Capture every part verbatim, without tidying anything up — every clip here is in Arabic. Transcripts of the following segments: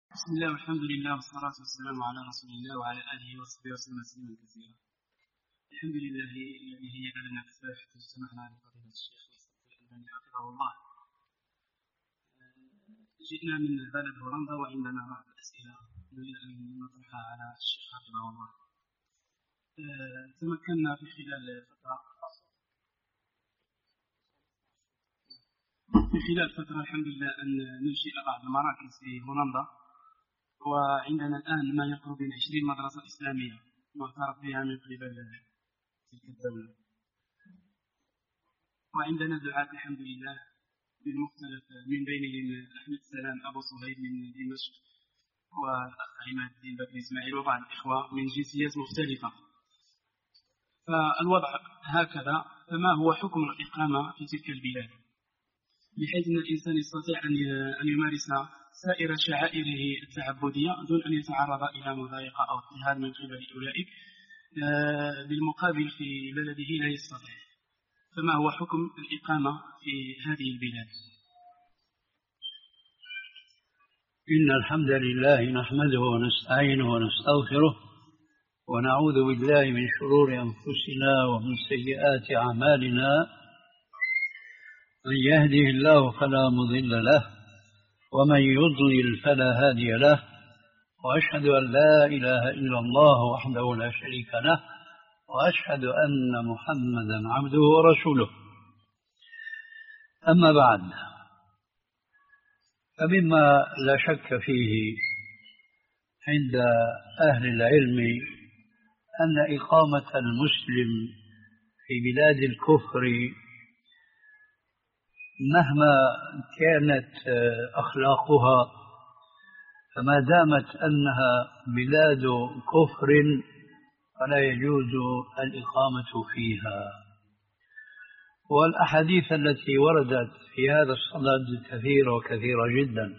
بسم الله والحمد لله والصلاة والسلام على رسول الله وعلى آله وصحبه وسلم تسليما كثيرا. الحمد لله الذي هيأ لنا الكفاح حتى اجتمعنا لفضيلة الشيخ الألباني حفظه الله. جئنا من بلد هولندا وعندنا بعض الأسئلة نريد أن نطرحها على الشيخ حفظه الله. تمكنا في خلال فترة في خلال فترة الحمد لله أن ننشئ بعض المراكز في هولندا، وعندنا الآن ما يقرب من عشرين مدرسة إسلامية معترف بها من قبل تلك الدولة، وعندنا دعاة الحمد لله من مختلف من بينهم أحمد سلام أبو صهيب من دمشق، والأخ عماد الدين بكر إسماعيل، وبعض الإخوة من جنسيات مختلفة. فالوضع هكذا، فما هو حكم الإقامة في تلك البلاد بحيث أن الإنسان يستطيع أن يمارس سائر شعائره التعبدية دون أن يتعرض إلى مضايقة أو اضطهاد من قبل أولئك، بالمقابل في بلده لا يستطيع. فما هو حكم الإقامة في هذه البلاد؟ إن الحمد لله نحمده ونستعينه ونستغفره ونعوذ بالله من شرور أنفسنا ومن سيئات أعمالنا. من يهده الله فلا مضل له ومن يضلل فلا هادي له، وأشهد أن لا إله إلا الله وحده لا شريك له، وأشهد أن محمدا عبده ورسوله. أما بعد، فمما لا شك فيه عند أهل العلم أن إقامة المسلم في بلاد الكفر مهما كانت أخلاقها، فما دامت أنها بلاد كفر فلا يجوز الإقامة فيها. والأحاديث التي وردت في هذا الصدد كثيرة وكثيرة جدا،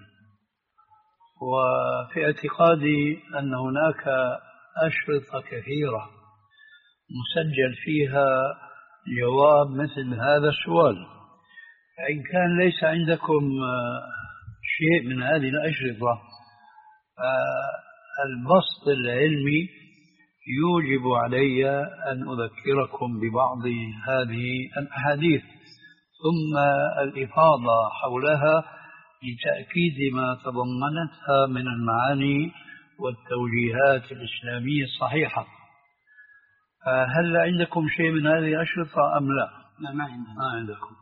وفي اعتقادي أن هناك أشرطة كثيرة مسجل فيها جواب مثل هذا السؤال. فإن كان ليس عندكم شيء من هذه الأشرطة، البسط العلمي يوجب علي أن أذكركم ببعض هذه الأحاديث، ثم الإفاضة حولها لتأكيد ما تضمنتها من المعاني والتوجيهات الإسلامية الصحيحة. هل عندكم شيء من هذه الأشرطة أم لا؟ لا، ما عندنا. ما عندكم.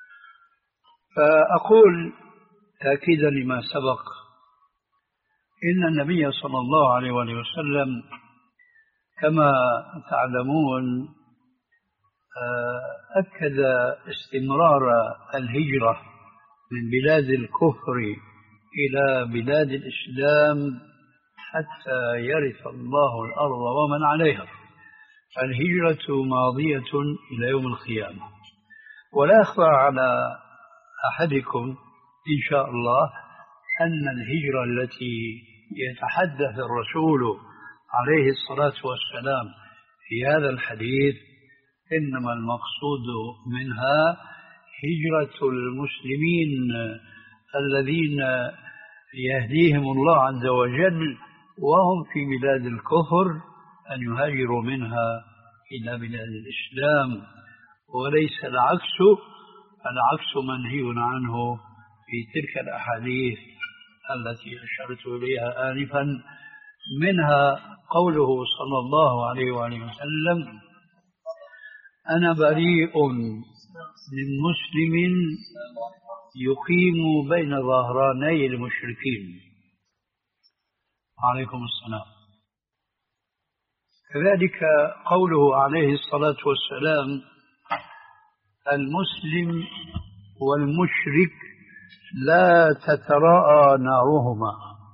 فأقول تأكيدا لما سبق، إن النبي صلى الله عليه وسلم كما تعلمون أكد استمرار الهجرة من بلاد الكفر إلى بلاد الإسلام حتى يرث الله الأرض ومن عليها. الهجرة ماضية إلى يوم القيامة، ولا أخفى على أحدكم إن شاء الله أن الهجرة التي يتحدث الرسول عليه الصلاة والسلام في هذا الحديث إنما المقصود منها هجرة المسلمين الذين يهديهم الله عز وجل وهم في بلاد الكفر أن يهاجروا منها إلى بلاد الإسلام، وليس العكس. العكس منهي عنه في تلك الأحاديث التي أشرت إليها آنفا، منها قوله صلى الله عليه وآله وسلم: أنا بريء من مسلم يقيم بين ظهراني المشركين. عليكم السلام. كذلك قوله عليه الصلاة والسلام: المسلم والمشرك لا تتراءى نارهما.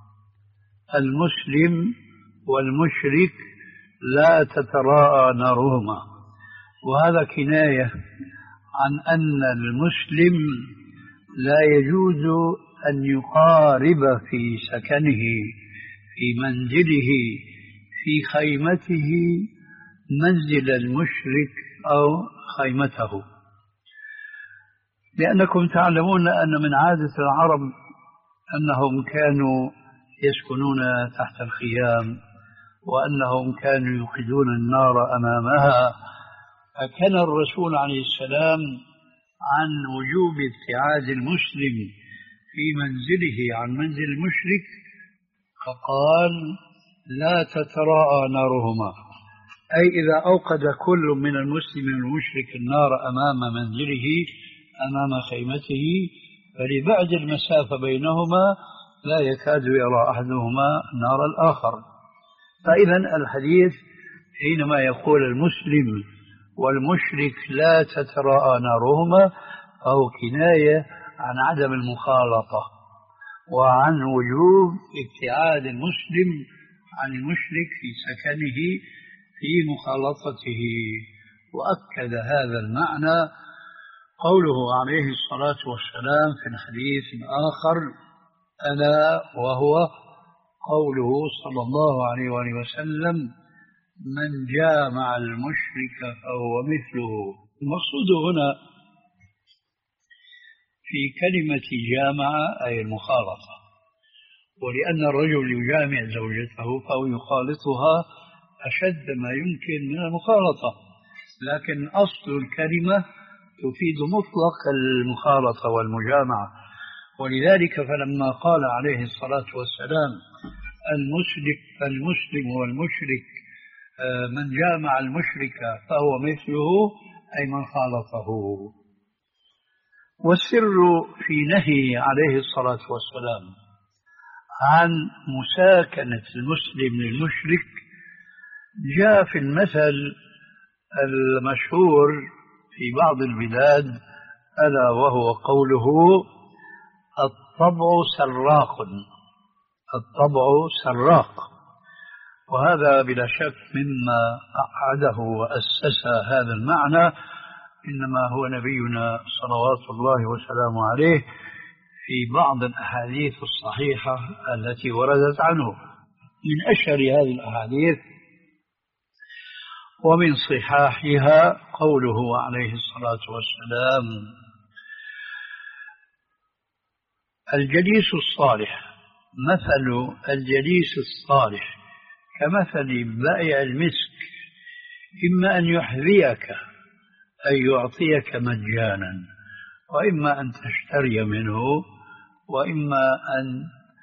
المسلم والمشرك لا تتراءى نارهما، وهذا كناية عن أن المسلم لا يجوز أن يقارب في سكنه، في منزله، في خيمته منزل المشرك أو خيمته، لأنكم تعلمون أن من عادة العرب أنهم كانوا يسكنون تحت الخيام، وأنهم كانوا يوقدون النار أمامها. فكان الرسول عليه السلام عن وجوب ابتعاد المسلم في منزله عن منزل المشرك، فقال لا تتراءى نارهما، أي إذا أوقد كل من المسلم والمشرك النار أمام منزله أمام خيمته، فلبعد المسافة بينهما لا يكاد يرى أحدهما نار الآخر. فإذا الحديث حينما يقول المسلم والمشرك لا تتراءى نارهما فهو كناية عن عدم المخالطة وعن وجوب ابتعاد المسلم عن المشرك في سكنه في مخالطته. وأكد هذا المعنى قوله عليه الصلاة والسلام في الحديث الآخر، ألا وهو قوله صلى الله عليه وآله وسلم: من جامع المشرك فهو مثله. المقصود هنا في كلمة جامع أي المخالطة، ولأن الرجل يجامع زوجته فهو يخالطها أشد ما يمكن من المخالطة، لكن أصل الكلمة تفيد مطلق المخالطة والمجامعة. ولذلك فلما قال عليه الصلاة والسلام المشرك المسلم والمشرك من جامع المشرك فهو مثله، أي من خالطه. والسر في نهي عليه الصلاة والسلام عن مساكنة المسلم للمشرك جاء في المثل المشهور في بعض البلاد، ألا وهو قوله: الطبع سراق. الطبع سراق. وهذا بلا شك مما أعده وأسس هذا المعنى إنما هو نبينا صلوات الله وسلامه عليه في بعض الأحاديث الصحيحة التي وردت عنه. من أشهر هذه الأحاديث ومن صحاحها قوله عليه الصلاة والسلام: الجليس الصالح مثل الجليس الصالح كمثل بائع المسك، إما أن يحذيك أي يعطيك مجانا، وإما أن تشتري منه، وإما أن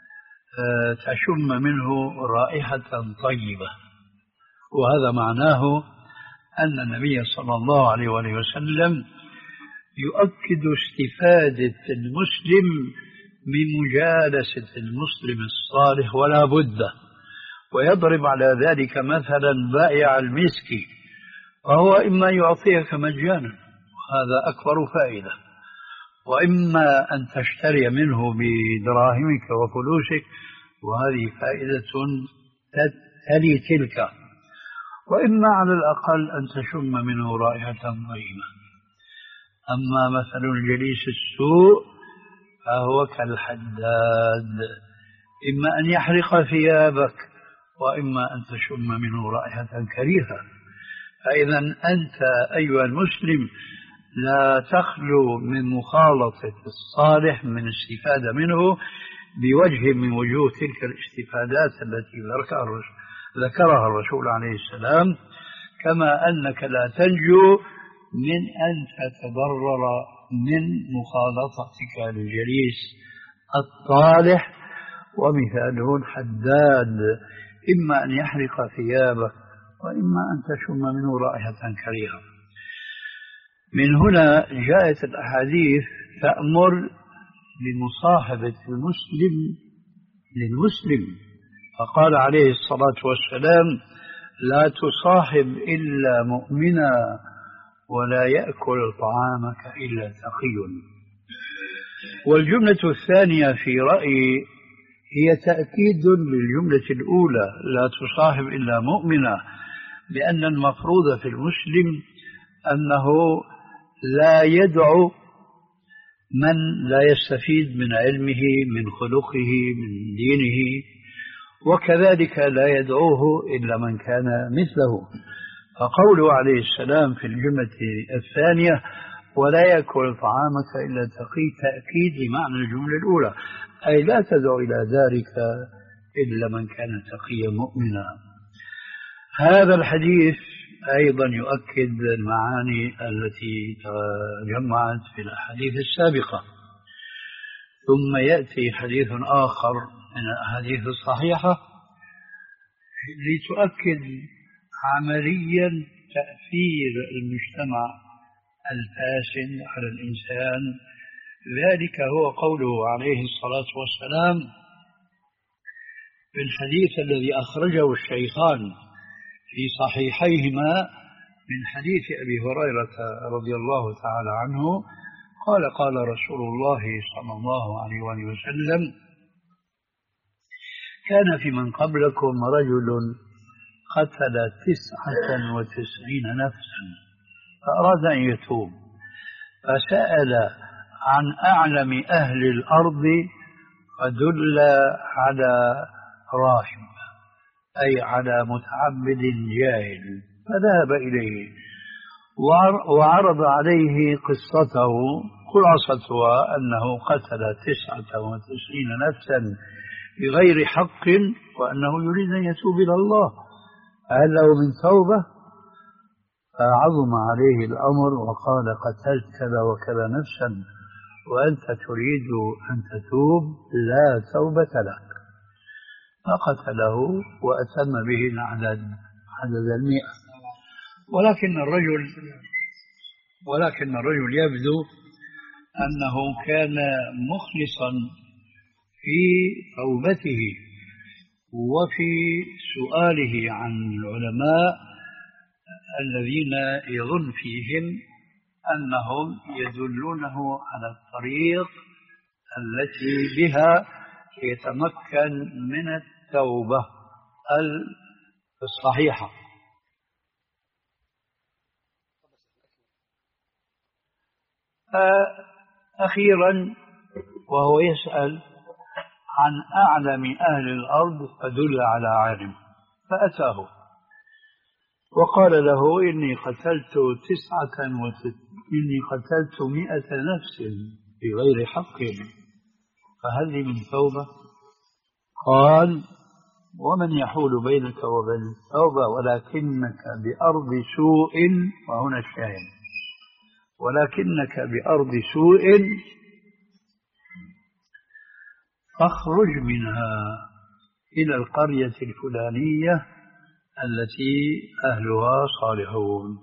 تشم منه رائحة طيبة. وهذا معناه أن النبي صلى الله عليه وآله وسلم يؤكد استفادة المسلم من مجالسة المسلم الصالح ولا بد، ويضرب على ذلك مثلا بائع المسك، فهو إما يعطيك مجانا وهذا أكبر فائدة، وإما أن تشتري منه بدراهمك وفلوسك وهذه فائدة تلي تلك، وإما على الأقل أن تشم منه رائحة طيبة. أما مثل الجليس السوء فهو كالحداد، إما أن يحرق ثيابك وإما أن تشم منه رائحة كريهة. فإذا أنت أيها المسلم لا تخلو من مخالطة الصالح من الاستفادة منه بوجه من وجوه تلك الاستفادات التي ذكرها الرسول عليه السلام، كما أنك لا تنجو من أن تتضرر من مخالطتك للجليس الطالح. ومثاله الحداد، إما أن يحرق ثيابك وإما أن تشم منه رائحة كريهة. من هنا جاءت الأحاديث تأمر بمصاحبة المسلم للمسلم، فقال عليه الصلاة والسلام: لا تصاحب إلا مؤمنا ولا يأكل طعامك إلا تقي. والجملة الثانية في رأيي هي تأكيد للجملة الأولى: لا تصاحب إلا مؤمنا، لأن المفروض في المسلم أنه لا يدعو من لا يستفيد من علمه من خلقه من دينه، وكذلك لا يدعوه إلا من كان مثله. فقوله عليه السلام في الجملة الثانية: ولا يأكل طعامك إلا تقي، تأكيد لمعنى الجملة الأولى، أي لا تدعو إلى ذلك إلا من كان تقيا مؤمنا. هذا الحديث أيضا يؤكد المعاني التي تجمعت في الأحاديث السابقة. ثم يأتي حديث آخر من الأحاديث الصحيحة لتؤكد عمليا تأثير المجتمع الفاسد على الإنسان. ذلك هو قوله عليه الصلاة والسلام في الحديث الذي أخرجه الشيخان في صحيحيهما من حديث أبي هريرة رضي الله تعالى عنه قال قال رسول الله صلى الله عليه وآله وسلم: كان في من قبلكم رجل قتل تسعة وتسعين نفسا فأراد أن يتوب، فسأل عن أعلم أهل الأرض فدل على راهب، أي على متعبد جاهل، فذهب إليه وعرض عليه قصته، خلاصتها أنه قتل تسعة وتسعين نفسا بغير حق وأنه يريد أن يتوب إلى الله، هل له من توبة؟ فعظم عليه الأمر وقال: قتلت كذا وكذا نفسا وأنت تريد أن تتوب، لا توبة لك. فقتله وأتم به العدد عدد المئة. ولكن الرجل ولكن الرجل يبدو أنه كان مخلصا في توبته وفي سؤاله عن العلماء الذين يظن فيهم أنهم يدلونه على الطريق التي بها يتمكن من التوبة الصحيحة. أخيرا وهو يسأل عن أعلم أهل الأرض فدل على عالم، فأتاه وقال له: إني قتلت تسعة وت... إني قتلت مئة نفس بغير حق، فهل لي من توبة؟ قال: ومن يحول بينك وبين التوبة ولكنك بأرض سوء، وهنا الشاهد، ولكنك بأرض سوء فاخرج منها إلى القرية الفلانية التي أهلها صالحون.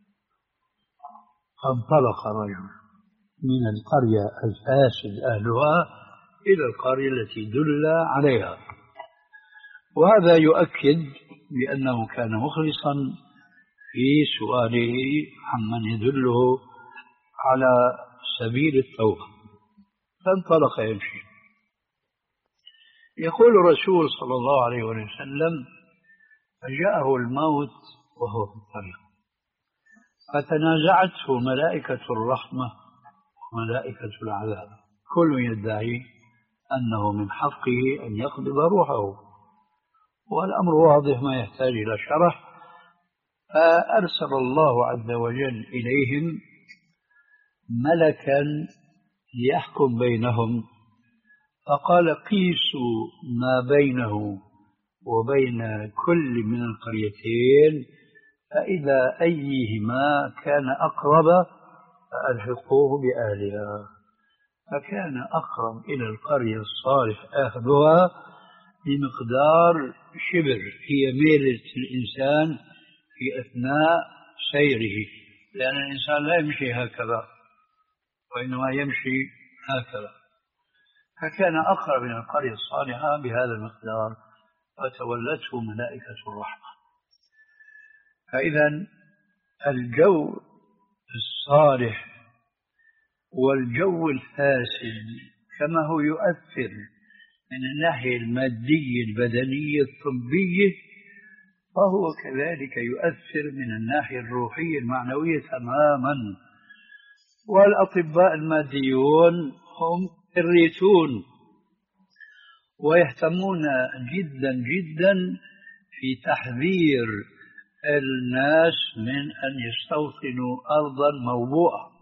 فانطلق الرجل من القرية الفاسد أهلها إلى القرية التي دل عليها، وهذا يؤكد بأنه كان مخلصا في سؤاله عمن يدله على سبيل التوبة. فانطلق يمشي. يقول الرسول صلى الله عليه وسلم: فجاءه الموت وهو في الطريق، فتنازعته ملائكة الرحمة وملائكة العذاب، كل يدعي أنه من حقه أن يقبض روحه، والأمر واضح ما يحتاج إلى شرح. فأرسل الله عز وجل إليهم ملكا ليحكم بينهم، فقال: قيسوا ما بينه وبين كل من القريتين، فإذا أيهما كان أقرب فألحقوه بأهلها. فكان أقرب إلى القرية الصالح أهلها بمقدار شبر هي ميلة الإنسان في أثناء سيره، لأن الإنسان لا يمشي هكذا وإنما يمشي هكذا. فكان أقرب من القرية الصالحة بهذا المقدار، فتولته ملائكة الرحمة. فإذا الجو الصالح والجو الفاسد كما هو يؤثر من الناحية المادية البدنية الطبية، فهو كذلك يؤثر من الناحية الروحية المعنوية تماما. والأطباء الماديون هم يريتون ويهتمون جدا جدا في تحذير الناس من أن يستوطنوا أرضا موبوءة،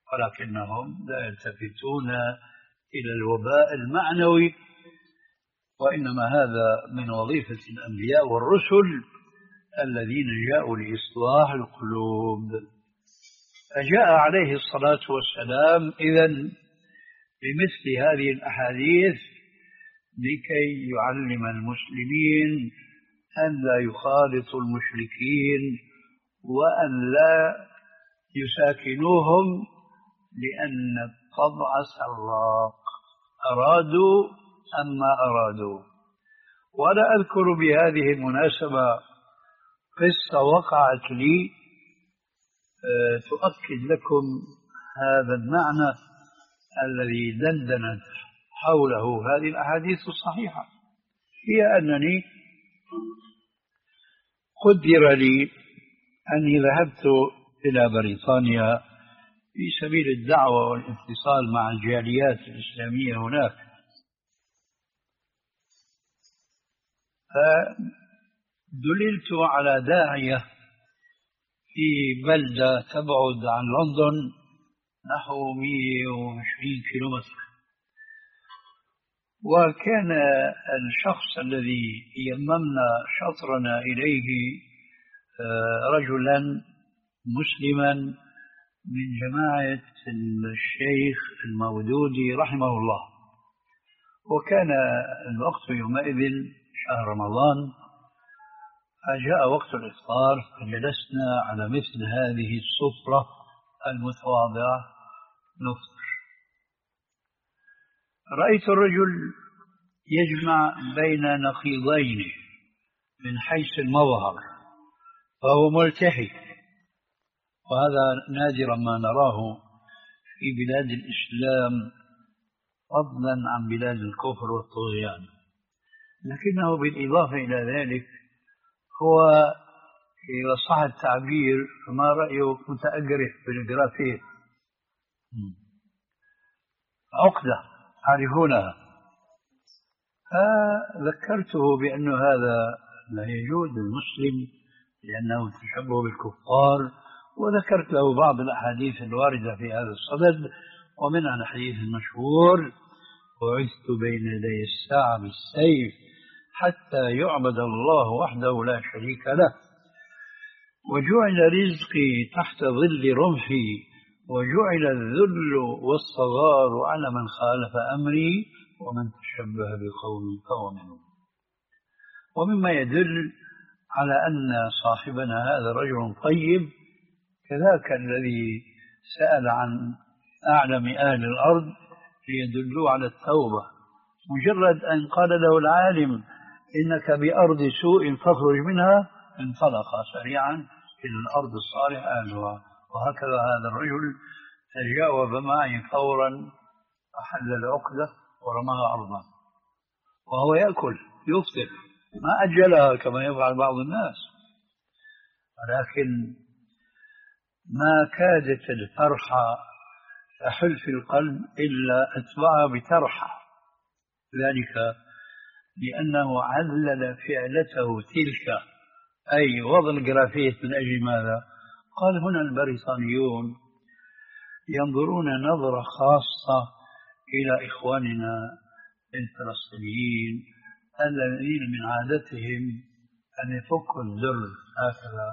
ولكنهم لا يلتفتون إلى الوباء المعنوي وإنما هذا من وظيفة الأنبياء والرسل الذين جاءوا لإصلاح القلوب. فجاء عليه الصلاة والسلام إذن بمثل هذه الأحاديث لكي يعلم المسلمين أن لا يخالطوا المشركين وأن لا يساكنوهم، لأن الطبع سراق، أرادوا أم ما أرادوا. وأنا أذكر بهذه المناسبة قصة وقعت لي تؤكد لكم هذا المعنى الذي دندنت حوله هذه الأحاديث الصحيحة. هي أنني قدر لي أني ذهبت إلى بريطانيا في سبيل الدعوة والاتصال مع الجاليات الإسلامية هناك. فدللت على داعية في بلدة تبعد عن لندن نحو مئة وعشرين كيلومتر، وكان الشخص الذي يممنا شطرنا إليه رجلا مسلما من جماعة الشيخ المودودي رحمه الله، وكان الوقت يومئذ شهر رمضان، فجاء وقت الإفطار فجلسنا على مثل هذه السفرة المتواضعة نفطر. رأيت الرجل يجمع بين نقيضين من حيث المظهر، فهو ملتحي، وهذا نادرا ما نراه في بلاد الإسلام فضلا عن بلاد الكفر والطغيان. لكنه بالإضافة إلى ذلك هو إذا صح التعبير فما رأيه متأجره بالجرافيت، عقدة تعرفونها. فذكرته بأن هذا لا يجوز للمسلم لأنه تشبه بالكفار، وذكرت له بعض الأحاديث الواردة في هذا الصدد، ومنها الحديث المشهور: بعثت بين يدي الساعة بالسيف حتى يعبد الله وحده لا شريك له، وجعل رزقي تحت ظل رمحي، وجعل الذل والصغار على من خالف أمري، ومن تشبه بقوم فهو منهم. ومما يدل على أن صاحبنا هذا رجل طيب كذاك الذي سأل عن أعلم أهل الأرض ليدلوا على التوبة، مجرد أن قال له العالم إنك بأرض سوء فاخرج منها انطلق سريعا إلى الأرض الصالح أهلها. وهكذا هذا الرجل تجاوب معي فورا، أحل العقدة ورماها أرضا وهو يأكل يفطر، ما أجلها كما يفعل بعض الناس. ولكن ما كادت الفرحة تحل في القلب إلا أتبعها بترحى، ذلك لأنه علل فعلته تلك، أي وضع الجرافيت، من أجل ماذا؟ قال هنا البريطانيون ينظرون نظرة خاصة إلى إخواننا الفلسطينيين الذين من عادتهم أن يفكوا الذر هكذا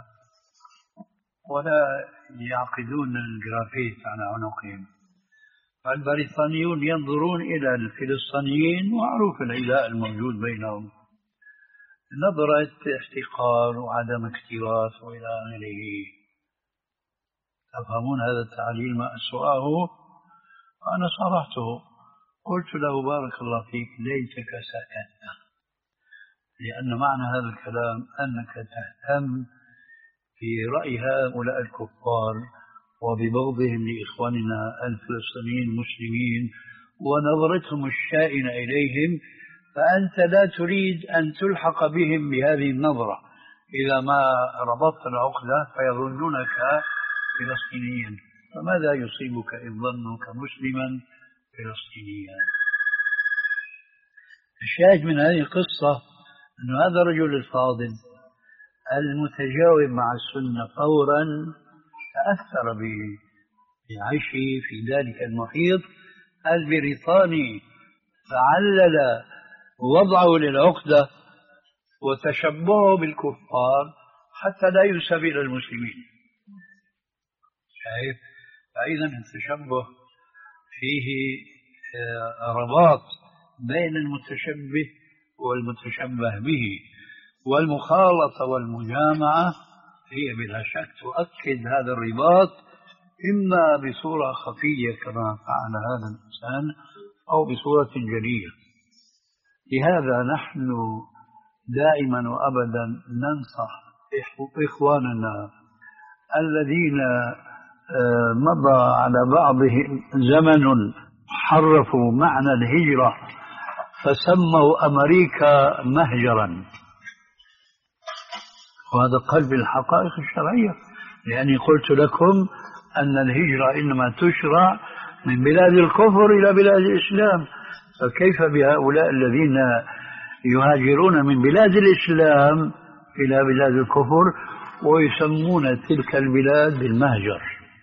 ولا يعقدون الجرافيت على عنقهم. فالبريطانيون ينظرون إلى الفلسطينيين، ومعروف العداء الموجود بينهم، نظرة احتقار وعدم اكتراث وإلى آخره. تفهمون هذا التعليل ما أسوأه؟ وأنا صرحته، قلت له: بارك الله فيك، ليتك سكت، لأن معنى هذا الكلام أنك تهتم في رأي هؤلاء الكفار وببغضهم لإخواننا الفلسطينيين المسلمين ونظرتهم الشائنة إليهم، فأنت لا تريد أن تلحق بهم بهذه النظرة. إذا ما ربطت العقدة فيظنونك فلسطينيا، فماذا يصيبك إن ظنك مسلما فلسطينيا؟ الشاهد من هذه القصة أن هذا الرجل الفاضل المتجاوب مع السنة فورا تأثر بعيشه في ذلك المحيط البريطاني، فعلل ووضعه للعقدة وتشبهه بالكفار حتى لا ينسب إلى المسلمين. شايف؟ فإذا التشبه فيه رباط بين المتشبه والمتشبه به، والمخالطة والمجامعة هي بلا شك تؤكد هذا الرباط، إما بصورة خفية كما فعل هذا الإنسان أو بصورة جلية. لهذا نحن دائما وأبدا ننصح إخواننا الذين مضى على بعضهم زمن حرفوا معنى الهجرة فسموا أمريكا مهجرا، وهذا قلب الحقائق الشرعية، لأني قلت لكم أن الهجرة إنما تشرع من بلاد الكفر إلى بلاد الإسلام، فكيف بهؤلاء الذين يهاجرون من بلاد الإسلام إلى بلاد الكفر ويسمون تلك البلاد بالمهجر؟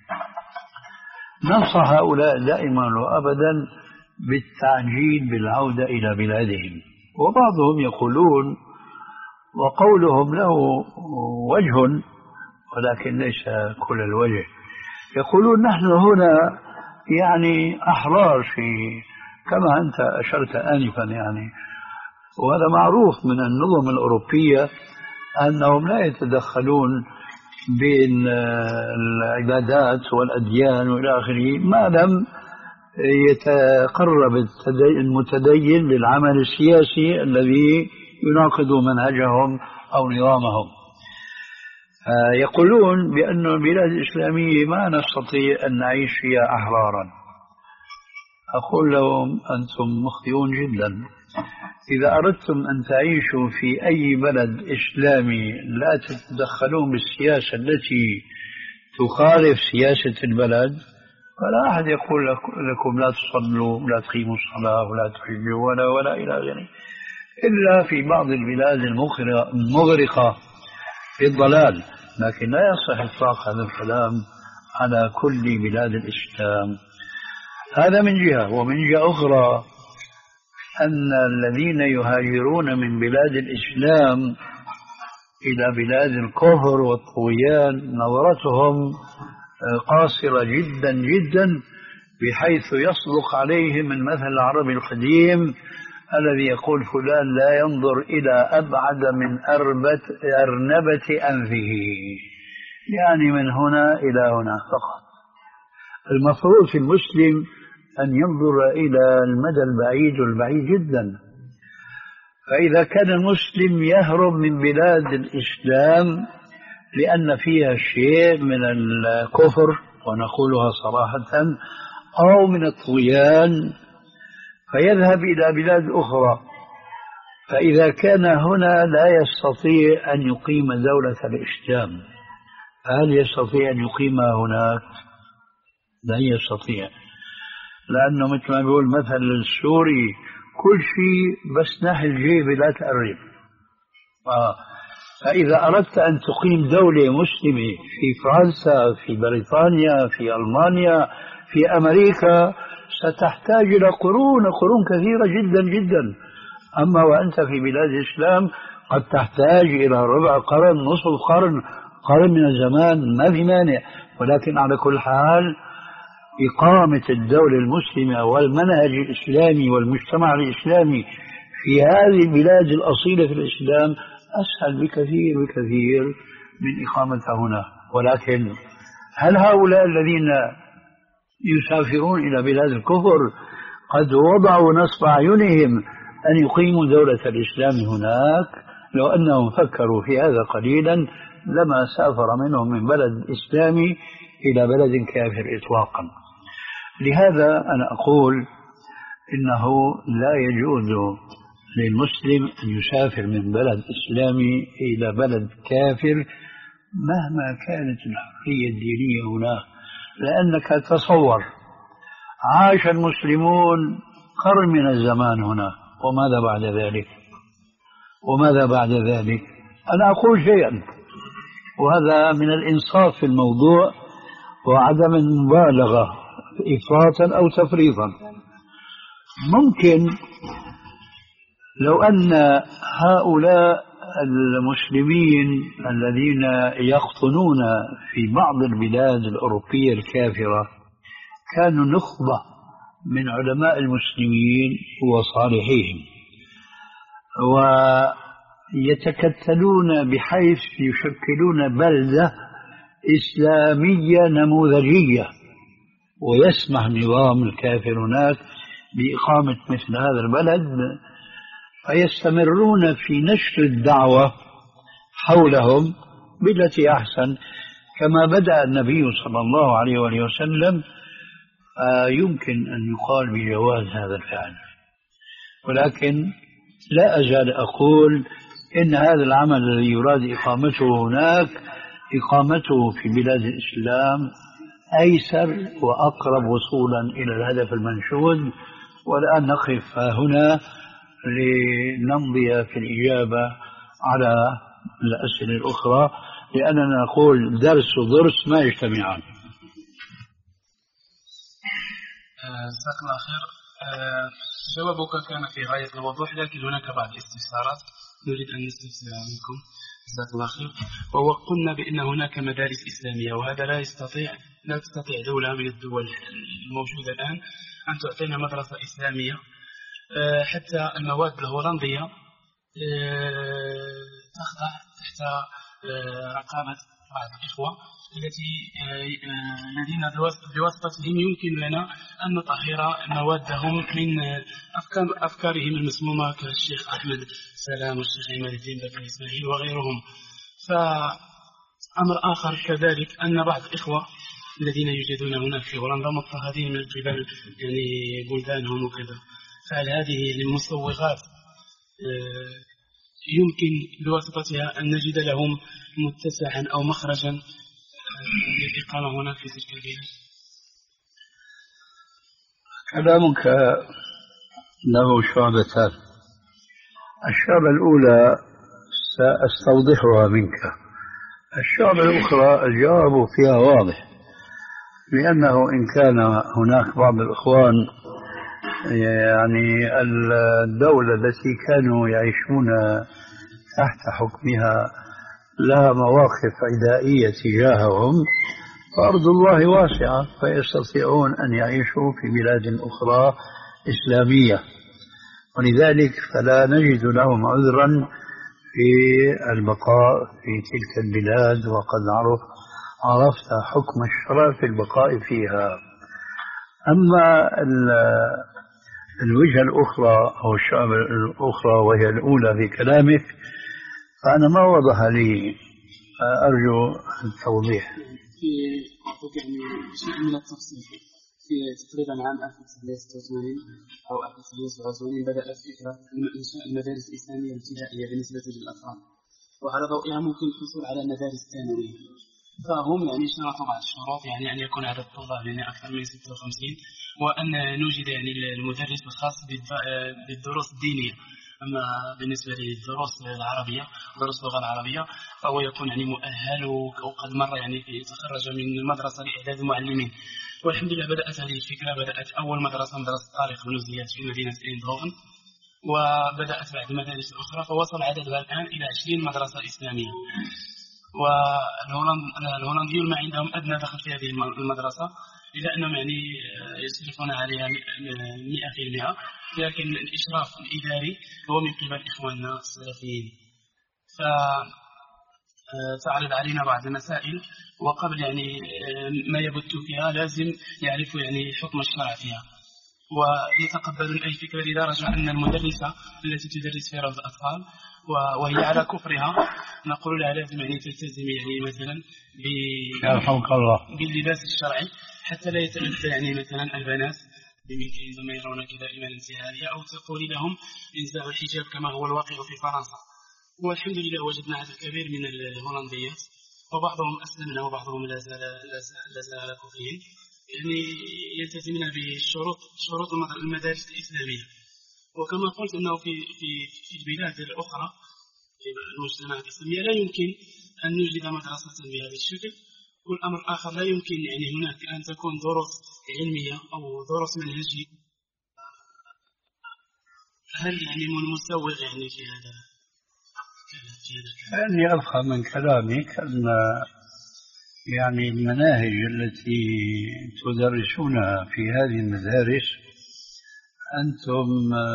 ننصح هؤلاء دائما وأبدا بالتعجيل بالعودة إلى بلادهم. وبعضهم يقولون، وقولهم له وجه ولكن ليس كل الوجه، يقولون نحن هنا يعني أحرار في كما أنت أشرت آنفا يعني، وهذا معروف من النظم الأوروبية أنهم لا يتدخلون بين العبادات والأديان وإلى آخره ما لم يتقرب المتدين للعمل السياسي الذي يناقض منهجهم أو نظامهم. يقولون بأن البلاد الإسلامية ما نستطيع أن نعيش فيها أحرارا. أقول لهم أنتم مخطئون جدا. إذا أردتم أن تعيشوا في أي بلد إسلامي لا تتدخلون بالسياسة التي تخالف سياسة البلد، فلا أحد يقول لكم لا تصلوا ولا تقيموا الصلاة ولا تحجوا ولا ولا إلى آخره، إلا في بعض البلاد المغرقة في الضلال. لكن لا يصح إطلاق هذا الكلام على كل بلاد الإسلام. هذا من جهة. ومن جهة أخرى أن الذين يهاجرون من بلاد الإسلام إلى بلاد الكفر والطغيان نظرتهم قاصرة جدا جدا، بحيث يصدق عليهم المثل العربي القديم الذي يقول فلان لا ينظر إلى أبعد من أرنبة أنفه، يعني من هنا إلى هنا فقط. المفروض في المسلم أن ينظر إلى المدى البعيد والبعيد جدا. فإذا كان المسلم يهرب من بلاد الإسلام لأن فيها شيء من الكفر ونقولها صراحة أو من الطغيان فيذهب إلى بلاد أخرى، فإذا كان هنا لا يستطيع أن يقيم دولة الإسلام هل يستطيع أن يقيمها هناك؟ لا يستطيع، لأنه مثل ما بيقول مثل السوري كل شيء بس ناحي الجيب لا تقرب. آه. فإذا أردت أن تقيم دولة مسلمة في فرنسا، في بريطانيا، في ألمانيا، في أمريكا، ستحتاج إلى قرون قرون كثيرة جدا جدا. أما وأنت في بلاد الإسلام قد تحتاج إلى ربع قرن، نصف قرن، قرن من الزمان، ما في مانع. ولكن على كل حال إقامة الدولة المسلمة والمنهج الإسلامي والمجتمع الإسلامي في هذه البلاد الأصيلة في الإسلام أسهل بكثير بكثير من إقامتها هنا. ولكن هل هؤلاء الذين يسافرون إلى بلاد الكفر قد وضعوا نصب أعينهم أن يقيموا دولة الإسلام هناك؟ لو أنهم فكروا في هذا قليلا لما سافر منهم من بلد إسلامي إلى بلد كافر إطلاقا. لهذا أنا أقول إنه لا يجوز للمسلم أن يسافر من بلد إسلامي إلى بلد كافر مهما كانت الحرية الدينية هناك، لأنك تصور عاش المسلمون قرن من الزمان هنا، وماذا بعد ذلك؟ وماذا بعد ذلك؟ أنا أقول شيئا وهذا من الإنصاف في الموضوع وعدم المبالغة إفراطا أو تفريطا. ممكن لو أن هؤلاء المسلمين الذين يقطنون في بعض البلاد الأوروبية الكافرة كانوا نخبة من علماء المسلمين وصالحيهم ويتكتلون بحيث يشكلون بلدة إسلامية نموذجية، ويسمح نظام الكافر هناك بإقامة مثل هذا البلد، فيستمرون في نشر الدعوة حولهم بالتي أحسن كما بدأ النبي صلى الله عليه وآله وسلم. يمكن أن يقال بجواز هذا الفعل، ولكن لا أزال أقول إن هذا العمل الذي يراد إقامته هناك إقامته في بلاد الإسلام أيسر وأقرب وصولا إلى الهدف المنشود. والآن نقف هنا لنمضي في الإجابة على الأسئلة الأخرى، لأننا نقول درس وضرس ما يجتمعان. جزاك الله خير. آه جوابك كان في غاية الوضوح، لكن هناك بعض الاستفسارات نريد أن نستفسر منكم. جزاك الله خير. وهو قلنا بأن هناك مدارس إسلامية، وهذا لا يستطيع لا تستطيع دولة من الدول الموجودة الآن أن تعطينا مدرسة إسلامية. آه حتى المواد الهولندية آه تخضع تحت آه رقابة بعض الإخوة التي الذين بواسطتهم يمكن لنا أن نطهر موادهم من أفكار أفكارهم المسمومة كالشيخ أحمد سلام والشيخ عماد الدين بكر إسماعيل وغيرهم. فأمر آخر كذلك أن بعض الإخوة الذين يوجدون هنا في هولندا مضطهدين من قبل يعني بلدانهم وكذا، فهل هذه المسوغات يمكن بواسطتها أن نجد لهم متسعا أو مخرجا للإقامة هنا في تلك البلاد؟ كلامك له شعبتان. الشعبة الأولى سأستوضحها منك، الشعبة الأخرى الجواب فيها واضح، لأنه إن كان هناك بعض الإخوان يعني الدولة التي كانوا يعيشون تحت حكمها لها مواقف عدائية تجاههم، فأرض الله واسعة فيستطيعون أن يعيشوا في بلاد أخرى إسلامية، ولذلك فلا نجد لهم عذرا في البقاء في تلك البلاد، وقد عرف عرفت حكم الشرع في البقاء فيها. أما الوجهة الأخرى أو الشعبة الأخرى وهي الأولى في كلامك فأنا ما وضح لي، أرجو التوضيح. في أعطيك يعني شيء من التفصيل. في تقريبا عام ألف وتسعمائة وستة وثمانين أو ألف وتسعمائة وسبعة وثمانين بدأت فكرة إنشاء المدارس الإسلامية الابتدائية بالنسبة للأطفال، وعلى ضوئها ممكن الحصول على مدارس ثانوية. فهم يعني شرطوا بعض الشروط، يعني أن يكون عدد الطلاب يعني أكثر من ستة وخمسين، وأن نوجد يعني المدرس الخاص بالدروس الدينية. أما بالنسبة للدروس العربية دروس اللغة العربية فهو يكون يعني مؤهل وقد مر يعني في تخرج من مدرسة لإعداد المعلمين. والحمد لله بدأت هذه الفكرة، بدأت أول مدرسة مدرسة طارق بن زياد في مدينة إيندهوفن، وبدأت بعد مدارس أخرى، فوصل عددها الآن إلى عشرين مدرسة إسلامية. والهولنديون ما عندهم أدنى دخل في هذه المدرسة، إلا أنهم يعني يصرفون عليها مئة في المئة، لكن الإشراف الإداري هو من قبل إخواننا السلفيين. فتعرض علينا بعض المسائل، وقبل يعني ما يبت فيها لازم يعرفوا يعني حكم الشرع فيها، ويتقبلون أي فكرة، لدرجة أن المدرسة التي تدرس في روض الأطفال وهي على كفرها نقول لها لازم يعني تلتزم يعني مثلا باللباس الشرعي حتى لا يتأذى يعني مثلا البنات بمثل عندما يرون كذا إيمان انتهائية، أو تقول لهم انزعوا الحجاب كما هو الواقع في فرنسا. والحمد لله وجدنا عدد كبير من الهولنديات، وبعضهم أسلمنا وبعضهم لا زال لا زال على كفرهم، يعني يلتزمون بشروط شروط المدارس الإسلامية. وكما قلت أنه في في في البلاد الأخرى في المجتمعات الإسلامية لا يمكن أن نوجد مدرسة بهذا الشكل. والأمر آخر لا يمكن يعني هناك أن تكون دروس علمية أو دروس منهجية. هل يعني من مسوغ يعني في هذا؟ لأني أفهم من كلامك أن يعني المناهج التي تدرسونها في هذه المدارس أنتم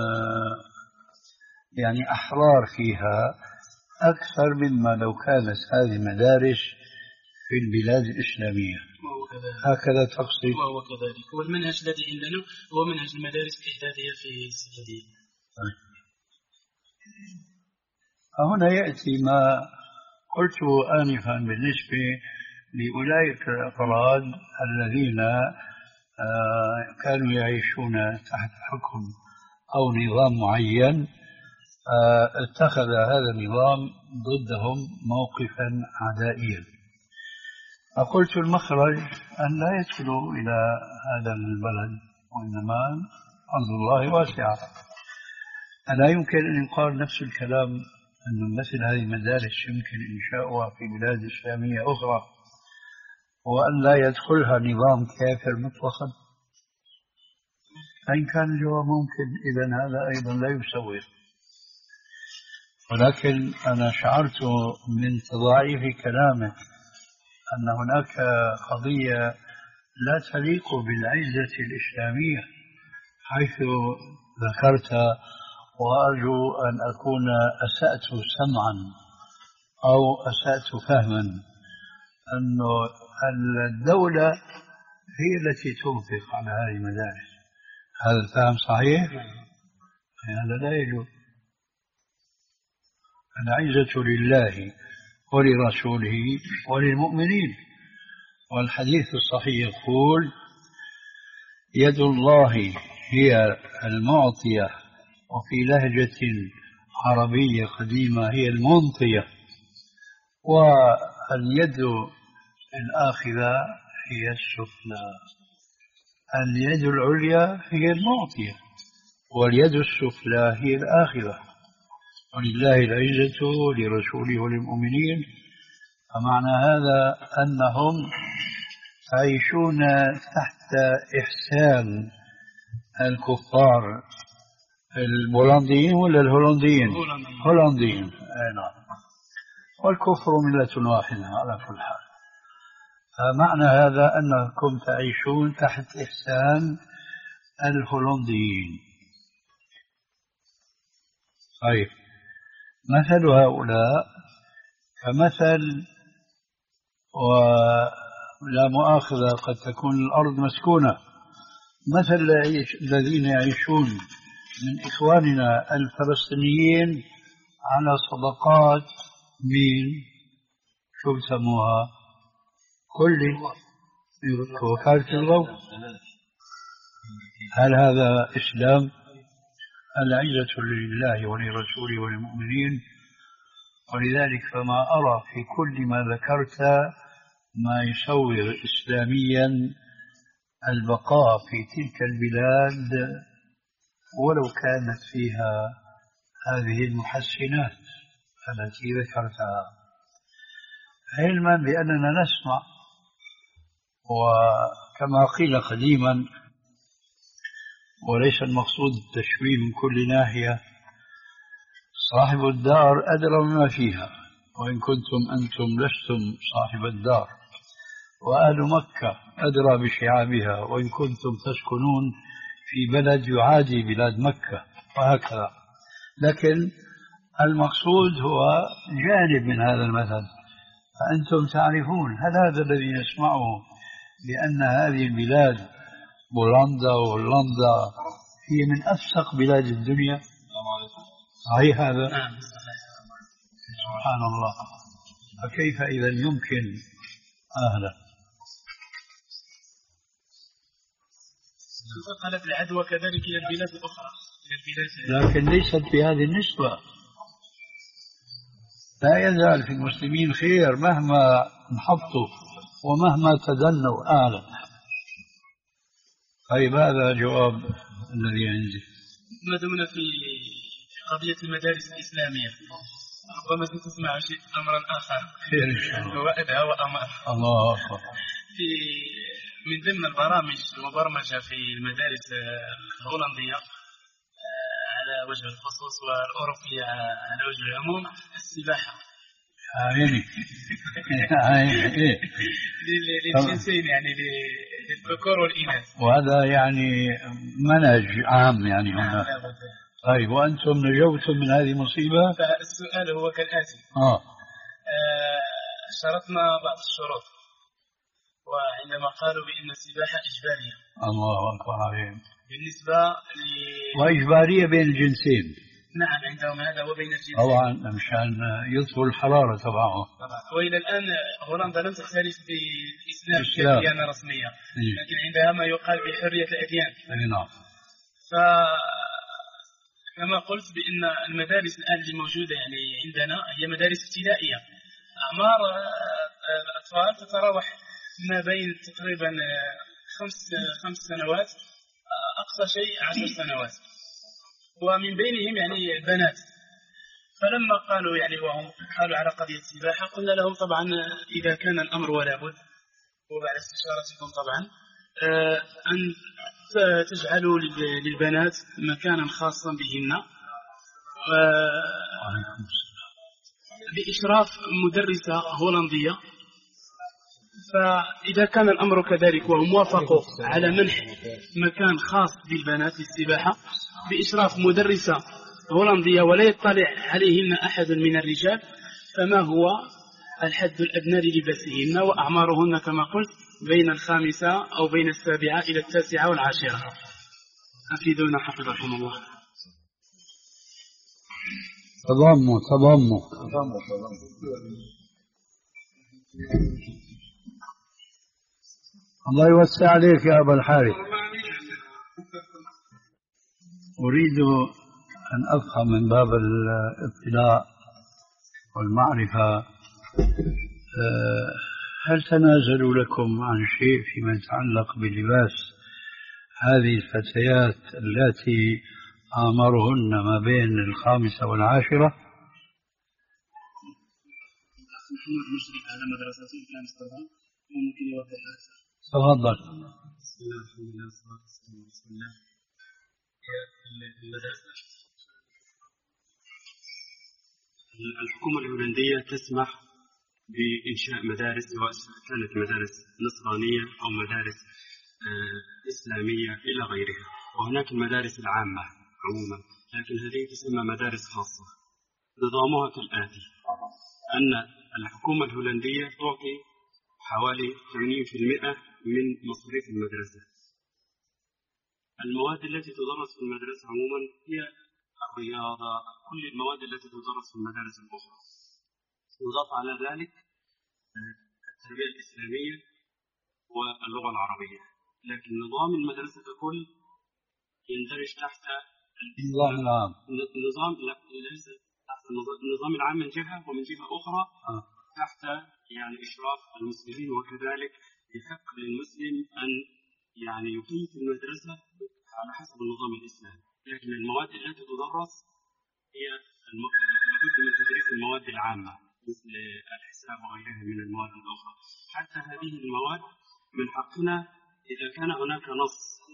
يعني أحرار فيها أكثر مما لو كانت هذه المدارس في البلاد الإسلامية. هكذا تقصد؟ وهو كذلك. والمنهج الذي عندنا هو منهج المدارس الإعدادية في السعودية. هنا يأتي ما قلت آنفا بالنسبة لأولئك الأفراد الذين كانوا يعيشون تحت حكم أو نظام معين، اتخذ هذا النظام ضدهم موقفا عدائيا. فقلت المخرج أن لا يدخلوا إلى هذا البلد، وإنما أرض الله واسعة. ألا يمكن أن يقال نفس الكلام أن مثل هذه المدارس يمكن إنشاؤها في بلاد إسلامية أخرى وأن لا يدخلها نظام كافر مطلقا؟ فإن كان الجواب ممكن إذن هذا أيضا لا يسوي. ولكن أنا شعرت من تضاعيف كلامك أن هناك قضية لا تليق بالعزة الإسلامية حيث ذكرت، وأرجو أن أكون أسأت سمعا أو أسأت فهما، أن الدولة هي التي تنفق على هذه المدارس. هذا الفهم صحيح؟ هذا لا يجوز. العزة لله ولرسوله وللمؤمنين، والحديث الصحيح يقول يد الله هي المعطية، وفي لهجة عربية قديمة هي المنطية، واليد الآخذة هي السفلى. اليد العليا هي المعطية واليد السفلى هي الآخذة. ولله العزة ولرسوله وللمؤمنين. فمعنى هذا أنهم يعيشون تحت إحسان الكفار البولنديين ولا الهولنديين؟ هولنديين. نعم. والكفر ملة واحدة على كل حال. فمعنى هذا أنكم تعيشون تحت إحسان الهولنديين. طيب، مثل هؤلاء كمثل، ولا مؤاخذة قد تكون الأرض مسكونة، مثل الذين يعيشون من إخواننا الفلسطينيين على صدقات مين؟ شو بسموها؟ كل وكالة الضوء. هل هذا إسلام؟ العزة لله ولرسوله وللمؤمنين. ولذلك فما أرى في كل ما ذكرت ما يصور إسلاميا البقاء في تلك البلاد ولو كانت فيها هذه المحسنات التي ذكرتها، علما بأننا نسمع، وكما قيل قديما وليس المقصود التشويه من كل ناحية، صاحب الدار أدرى بما فيها وإن كنتم أنتم لستم صاحب الدار، وأهل مكة أدرى بشعابها وإن كنتم تسكنون في بلد يعادي بلاد مكة، وهكذا. لكن المقصود هو جانب من هذا المثل. فأنتم تعرفون، هل هذا الذي نسمعه بأن هذه البلاد بولندا وهولندا هي من أفسق بلاد الدنيا؟ صحيح هذا؟ سبحان الله. فكيف إذا يمكن أهلا انتقلت العدوى كذلك إلى البلاد الأخرى، لكن ليست بهذه النسبة. لا يزال في المسلمين خير مهما انحطوا ومهما تدنوا أعلى. طيب، هذا جواب الذي عندي. ما دمنا في قضية المدارس الإسلامية، ربما ستسمع شيء أمرا آخر خير إن شاء الله. وأدعى وأمر. الله أكبر. في من ضمن البرامج المبرمجة في المدارس الهولندية على وجه الخصوص والأوروبية على وجه العموم السباحة. عيني عيني للجنسين يعني للذكور والإناث. وهذا يعني منهج عام يعني هنا. طيب وأنتم نجوتم من هذه المصيبة؟ فالسؤال هو كالآتي. آه. آه شرطنا بعض الشروط، وعندما قالوا بأن السباحة إجبارية. الله أكبر عليهم. بالنسبة ل وإجبارية بين الجنسين. نعم عندهم هذا وبين الجنسين. طبعا مشان يطفو الحرارة تبعهم. وإلى الآن هولندا لم تختلف بالإسلام كديانة رسمية، لكن عندها ما يقال بحرية الأديان. نعم. فكما قلت بأن المدارس الآن اللي موجودة يعني عندنا هي مدارس ابتدائية. أعمار الأطفال تتراوح ما بين تقريبا خمس خمس سنوات أقصى شيء عشر سنوات، ومن بينهم يعني البنات. فلما قالوا يعني وهم قالوا على قضية السباحة قلنا لهم طبعا إذا كان الأمر ولا بد وبعد استشارتكم طبعا أن تجعلوا للبنات مكانا خاصا بهن بإشراف مدرسة هولندية. فإذا كان الأمر كذلك وهم وافقوا على منح مكان خاص بالبنات للسباحة بإشراف مدرسة هولندية ولا يطلع عليهن أحد من الرجال، فما هو الحد الأدنى للباسهن؟ وأعمارهن كما قلت بين الخامسة أو بين السابعة إلى التاسعة والعاشرة. أفيدونا حفظكم الله. تضموا تضموا الله يوسع عليك يا أبا الحارث. أريد أن أفهم من باب الاطلاع والمعرفة، هل تنازلوا لكم عن شيء فيما يتعلق بلباس هذه الفتيات التي أعمارهن ما بين الخامسة والعاشرة؟ محمد مشرف على مدرسة الإسلام استرها وممكن يوضح أكثر. تفضل. بسم الله الحمد لله والصلاة والسلام على رسول الله. الحكومة الهولندية تسمح بإنشاء مدارس سواء كانت مدارس نصرانية أو مدارس إسلامية إلى غيرها، وهناك المدارس العامة عموما، لكن هذه تسمى مدارس خاصة. نظامها كالآتي: أن الحكومة الهولندية تعطي حوالي ثمانين بالمئة من مصاريف المدرسة. المواد التي تدرس في المدرسة عموما هي الرياضة، كل المواد التي تدرس في المدارس الأخرى. يضاف على ذلك التربية الإسلامية واللغة العربية، لكن نظام المدرسة ككل يندرج تحت النظام العام. النظام لا ليس تحت النظام العام من جهة، ومن جهة أخرى آه. تحت يعني إشراف المسلمين، وكذلك يحق للمسلم أن يعني يقيم في المدرسة على حسب النظام الإسلامي. لكن المواد التي تدرس هي لابد من تدريس المواد العامة مثل الحساب وغيرها من المواد الأخرى. حتى هذه المواد من حقنا إذا كان هناك نص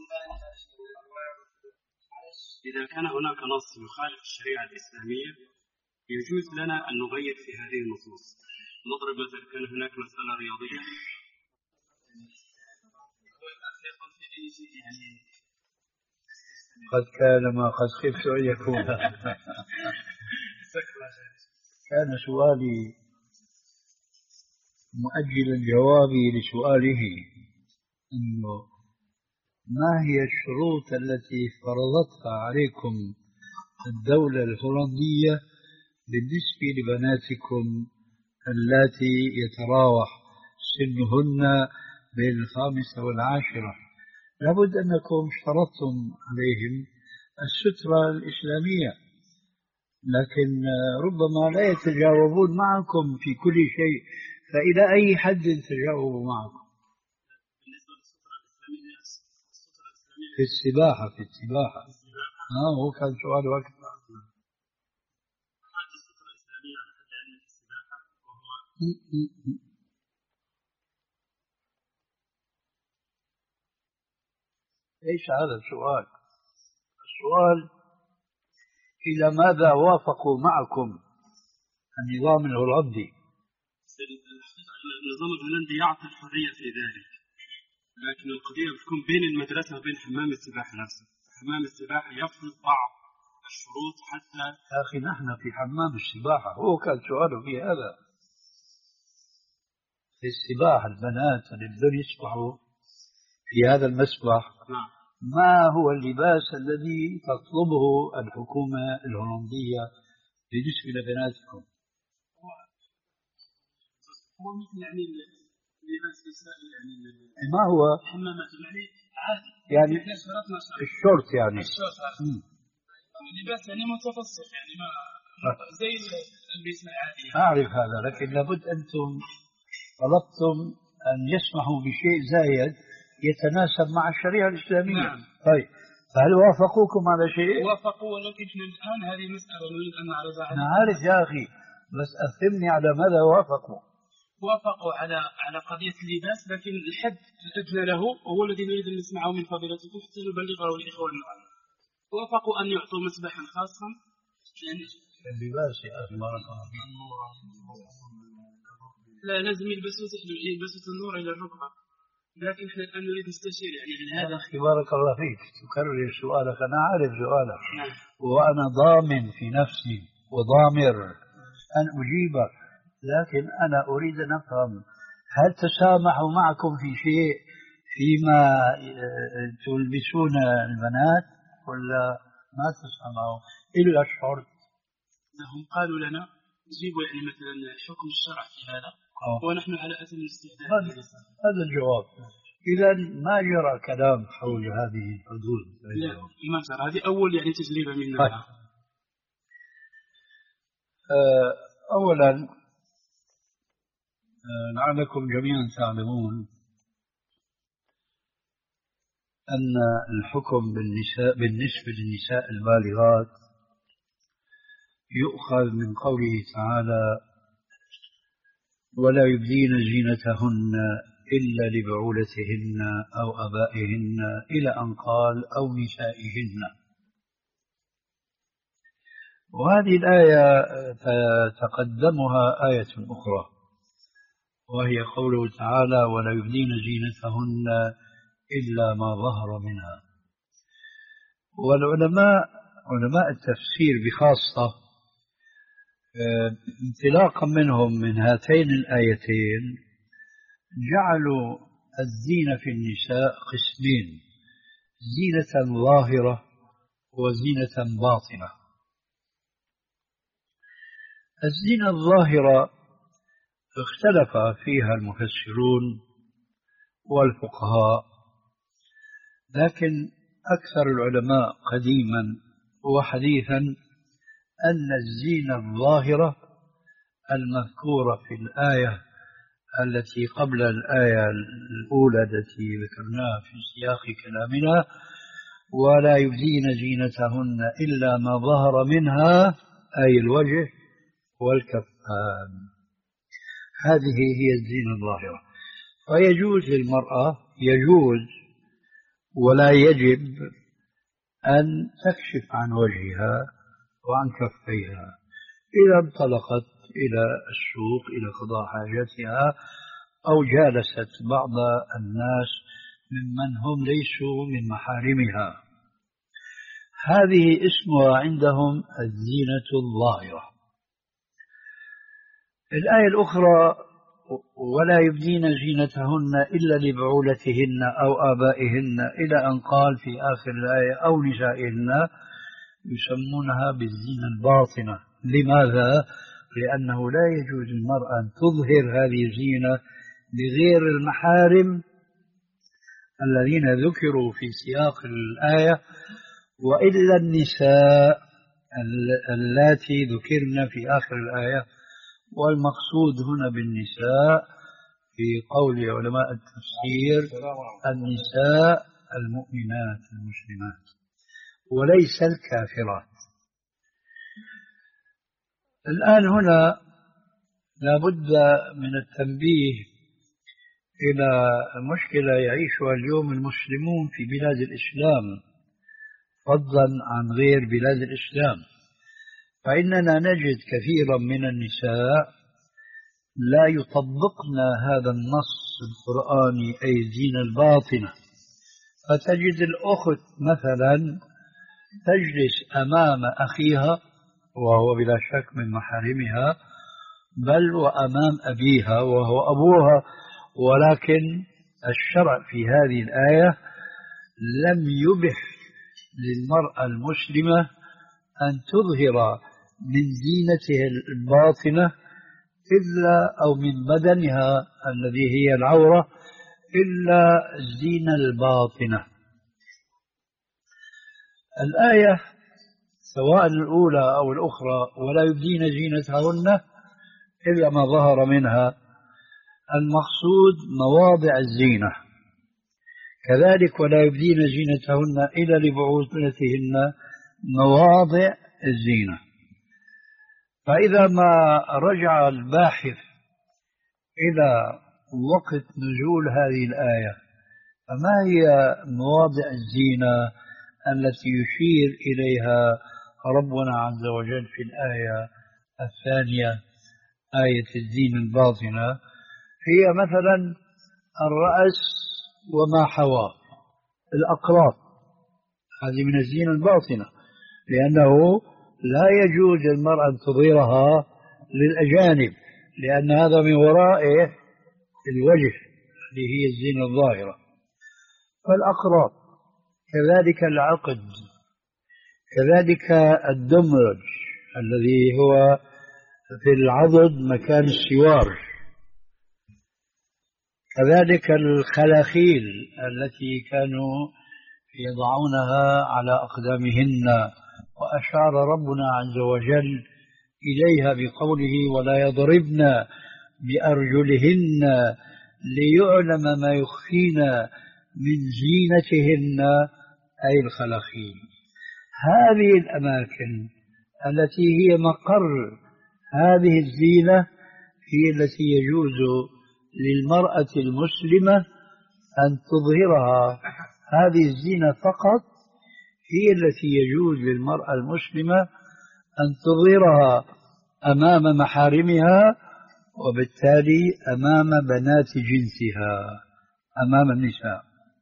إذا كان هناك نص يخالف الشريعة الإسلامية يجوز لنا أن نغير في هذه النصوص. نضرب مثلا كان هناك مسألة رياضية قد كان ما قد خفت أن يكون. كان سؤالي مؤجلا جوابي لسؤاله، أنه ما هي الشروط التي فرضتها عليكم الدولة الهولندية بالنسبة لبناتكم اللاتي يتراوح سنهن بين الخامسة والعاشرة؟ لابد أنكم اشترطتم عليهم السترة الإسلامية، لكن ربما لا يتجاوبون معكم في كل شيء، فإلى أي حد تجاوبوا معكم؟ في السباحة في السباحة آه هو كان سؤال أكثر. ايش هذا السؤال؟ السؤال إلى ماذا وافقوا معكم النظام الهولندي؟ النظام الهولندي يعطي الحرية في ذلك، لكن القضية بتكون بين المدرسة وبين حمام السباحة نفسه. حمام السباحة يفرض بعض الشروط حتى. يا أخي نحن في حمام السباحة، هو كان سؤاله في هذا، في السباحة البنات اللي بدهم يسبحوا في هذا المسبح. نعم. ما هو اللباس الذي تطلبه الحكومة الهولندية بالنسبة لبناتكم؟ هو مثل يعني اللباس النسائي، يعني ما هو حمامات يعني عادي، يعني احنا شرطنا الشورت، يعني الشورت لباس يعني متوسط، يعني ما زي البس العادي. أعرف هذا، لكن لابد أنتم طلبتم أن يسمحوا بشيء زايد يتناسب مع الشريعة الإسلامية. نعم. طيب، فهل وافقوكم على شيء؟ وافقوا، ولكن الآن هذه مسألة نريد أن نعرضها. أنا عارف يا أخي، بس أفهمني على ماذا وافقوا. وافقوا على على قضية اللباس، لكن الحد الأدنى له هو الذي نريد أن نسمعه من فضيلتكم حتى نبلغه لإخواننا. وافقوا أن يعطوا مسبحا خاصا يعني اللباس يا أخي بارك الله فيك. لا لازم يلبسوا يلبسوا النور إلى الركبة، لكن احنا الآن نريد نستشير يعني عن هذا. أخي بارك الله فيك، تكرر سؤالك، أنا عارف سؤالك. نعم. وأنا ضامن في نفسي وضامر أن أجيبك، لكن أنا أريد أن أفهم، هل تسامحوا معكم في شيء فيما تلبسون البنات ولا ما تسامحوا إلا الشرط؟ هم قالوا لنا جيبوا يعني مثلا حكم الشرع في هذا. أوه. ونحن على أتم الاستعداد. هذا الجواب. إذا ما جرى كلام حول هذه الحدود؟ لا ما جرى، هذه أول يعني تجربة منا. طيب. أولا لعلكم جميعا تعلمون أن الحكم بالنساء بالنسبة للنساء البالغات يؤخذ من قوله تعالى: ولا يبدين زينتهن إلا لبعولتهن أو أبائهن، إلى أن قال أو نسائهن. وهذه الآية تقدمها آية أخرى، وهي قوله تعالى: ولا يبدين زينتهن إلا ما ظهر منها. والعلماء علماء التفسير بخاصة انطلاقا منهم من هاتين الآيتين جعلوا الزينة في النساء قسمين: زينة ظاهرة وزينة باطنة. الزينة الظاهرة اختلف فيها المفسرون والفقهاء، لكن أكثر العلماء قديما وحديثا أن الزينة الظاهرة المذكورة في الآية التي قبل الآية الأولى التي ذكرناها في سياق كلامنا: ولا يبدين زينتهن إلا ما ظهر منها، أي الوجه والكفان. هذه هي الزينة الظاهرة. فيجوز للمرأة، يجوز ولا يجب، أن تكشف عن وجهها وعن كفيها إذا انطلقت إلى السوق إلى قضاء حاجتها أو جالست بعض الناس ممن هم ليسوا من محارمها. هذه اسمها عندهم الزينة الظاهرة. الآية الأخرى: ولا يبدين زينتهن إلا لبعولتهن أو آبائهن، إلى أن قال في آخر الآية أو نسائهن، يسمونها بالزينة الباطنة. لماذا؟ لأنه لا يجوز للمرأة أن تظهر هذه الزينة لغير المحارم الذين ذكروا في سياق الآية، وإلا النساء اللاتي ذكرن في آخر الآية. والمقصود هنا بالنساء في قول علماء التفسير النساء المؤمنات المسلمات وليس الكافرات. الآن هنا لابد من التنبيه إلى مشكلة يعيشها اليوم المسلمون في بلاد الإسلام فضلا عن غير بلاد الإسلام، فإننا نجد كثيرا من النساء لا يطبقن هذا النص القرآني أي الزينة الباطنة. فتجد الأخت مثلا تجلس أمام أخيها وهو بلا شك من محارمها، بل وأمام أبيها وهو أبوها، ولكن الشرع في هذه الآية لم يبح للمرأة المسلمة أن تظهر من زينتها الباطنة إلا أو من بدنها الذي هي العورة إلا الزينة الباطنة. الآية سواء الأولى أو الأخرى ولا يبدين زينتهن إلا ما ظهر منها، المقصود مواضع الزينة. كذلك ولا يبدين زينتهن إلا لبعولتهن مواضع الزينة. فإذا ما رجع الباحث إلى وقت نزول هذه الآية، فما هي مواضع الزينة التي يشير إليها ربنا عز وجل في الآية الثانية آية الزينة الباطنة؟ هي مثلا الرأس وما حواه، الأقراط، هذه من الزينة الباطنة، لأنه لا يجوز للمرأة أن تظهرها للأجانب، لأن هذا من ورائه الوجه اللي هي الزينة الظاهرة. فالأقراط، كذلك العقد، كذلك الدمرج الذي هو في العضد مكان السوار، كذلك الخلاخيل التي كانوا يضعونها على أقدامهن، وأشار ربنا عز وجل إليها بقوله ولا يضربن بأرجلهن ليعلم ما يخفين من زينتهن أي الخلاخيل. هذه الأماكن التي هي مقر هذه الزينة هي التي يجوز للمرأة المسلمة أن تظهرها. هذه الزينة فقط هي التي يجوز للمرأة المسلمة أن تظهرها أمام محارمها، وبالتالي أمام بنات جنسها، أمام النساء.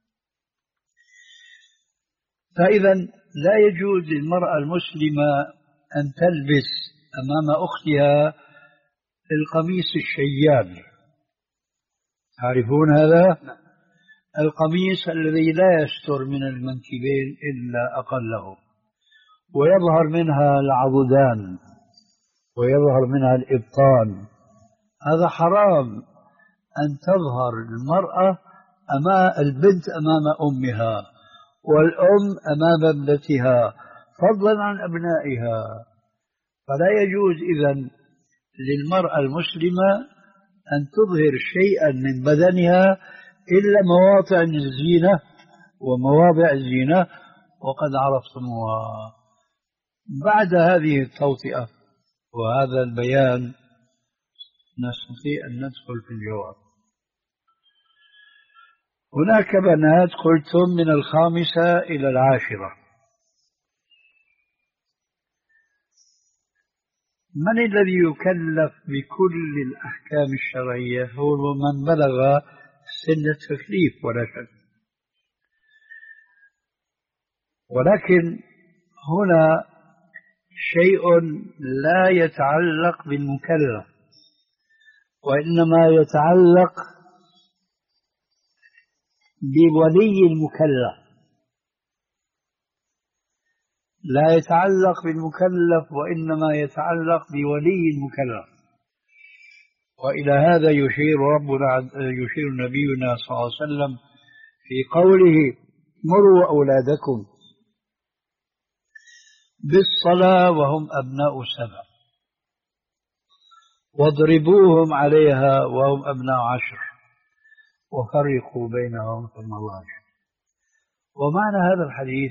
فإذا لا يجوز للمرأة المسلمة أن تلبس أمام أختها القميص الشيال، تعرفون هذا؟ القميص الذي لا يستر من المنكبين إلا أقله، ويظهر منها العضدان ويظهر منها الإبطان. هذا حرام أن تظهر المرأة أمام البنت أمام أمها، والأم أمام ابنتها، فضلا عن أبنائها. فلا يجوز إذن للمرأة المسلمة أن تظهر شيئا من بدنها إلا مواضع الزينة ومواضع الزينة، وقد عرفتموها. بعد هذه التوطئة وهذا البيان نستطيع أن ندخل في الجواب. هناك بنات قلتم من الخامسة إلى العاشرة. من الذي يكلف بكل الأحكام الشرعية؟ هو من بلغ سن التكليف ولا شك. ولكن هنا شيء لا يتعلق بالمكلف، وإنما يتعلق بولي المكلف، لا يتعلق بالمكلف وإنما يتعلق بولي المكلف. وإلى هذا يشير ربنا يشير نبينا صلى الله عليه وسلم في قوله مروا أولادكم بالصلاة وهم أبناء سبع واضربوهم عليها وهم أبناء عشر وفرقوا بينهم في المضاجع. ومعنى هذا الحديث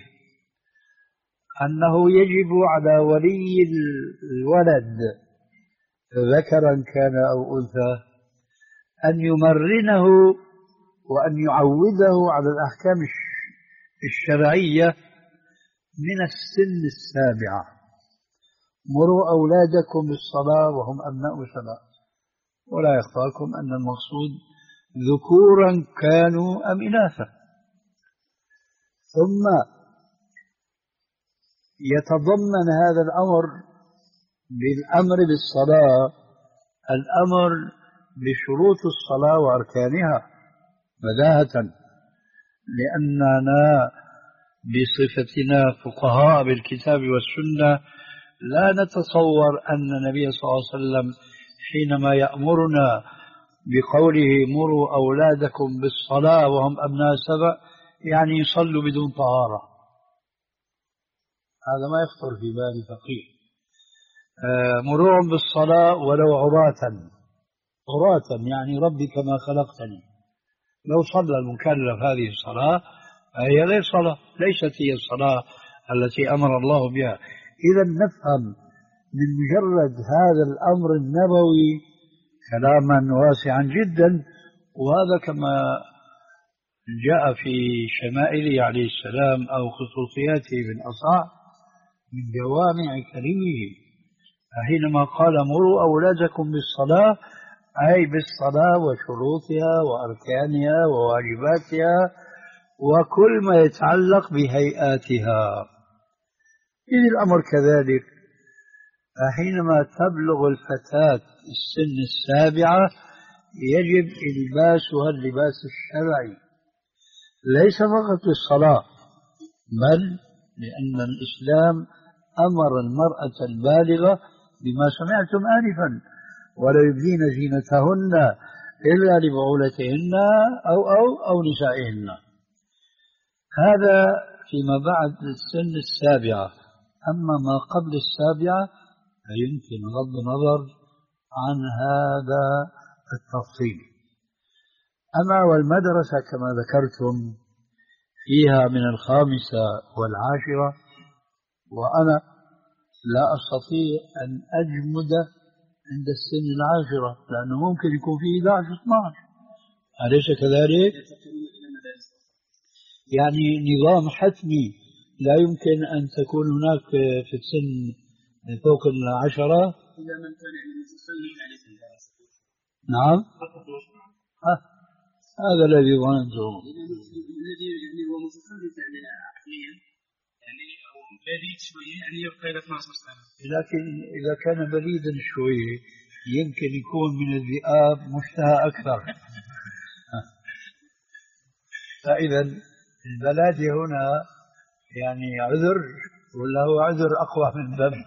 أنه يجب على ولي الولد ذكرا كان أو أنثى أن يمرنه وأن يعوده على الأحكام الشرعية من السن السابعة، مروا أولادكم بالصلاة وهم أبناء سبع. ولا يخفاكم أن المقصود ذكورا كانوا أم إناثا. ثم يتضمن هذا الأمر بالأمر بالصلاة الأمر بشروط الصلاة وأركانها بداهة، لأننا بصفتنا فقهاء بالكتاب والسنة لا نتصور أن النبي صلى الله عليه وسلم حينما يأمرنا بقوله مروا أولادكم بالصلاة وهم أبناء سبع يعني يصلوا بدون طهارة. هذا ما يخطر في بال فقيه. آه مروهم بالصلاة ولو عراة، عراة يعني ربي كما خلقتني. لو صلى المكلف هذه الصلاة هي غير صلاة، ليست هي الصلاة التي أمر الله بها. إذا نفهم من مجرد هذا الأمر النبوي كلاما واسعا جدا، وهذا كما جاء في شمائله عليه السلام أو خصوصياته بالأصح من جوامع كلمه. حينما قال مروا أولادكم بالصلاة أي بالصلاة وشروطها وأركانها وواجباتها وكل ما يتعلق بهيئاتها. إذ الأمر كذلك حينما تبلغ الفتاة السن السابعة يجب إلباسها اللباس الشرعي، ليس فقط للصلاة بل لأن الإسلام أمر المرأة البالغة بما سمعتم آنفا ولا يبدين زينتهن إلا لبعولتهن أو أو أو نسائهن. هذا فيما بعد السن السابعة. أما ما قبل السابعة فيمكن غض النظر عن هذا التفصيل. أما والمدرسة كما ذكرتم فيها من الخامسة والعاشرة، وأنا لا أستطيع أن أجمد عند السن العاشرة لأنه ممكن يكون فيه إحدى عشر اثني عشر، أليس كذلك؟ يعني نظام حتمي لا يمكن أن تكون هناك في السن فوق العشرة. إذا من كان متصلي عليه الدراسة. نعم. ها. هذا الذي ظننته. الذي يعني هو متصلي فعلا عقليا يعني أو بليد شوية يعني يبقى إلى اثني عشر سنة. لكن إذا كان بليدا شوية يمكن يكون من الذئاب مشتهى أكثر. فإذا البلادة هنا يعني عذر ولا هو عذر أقوى من ذنب؟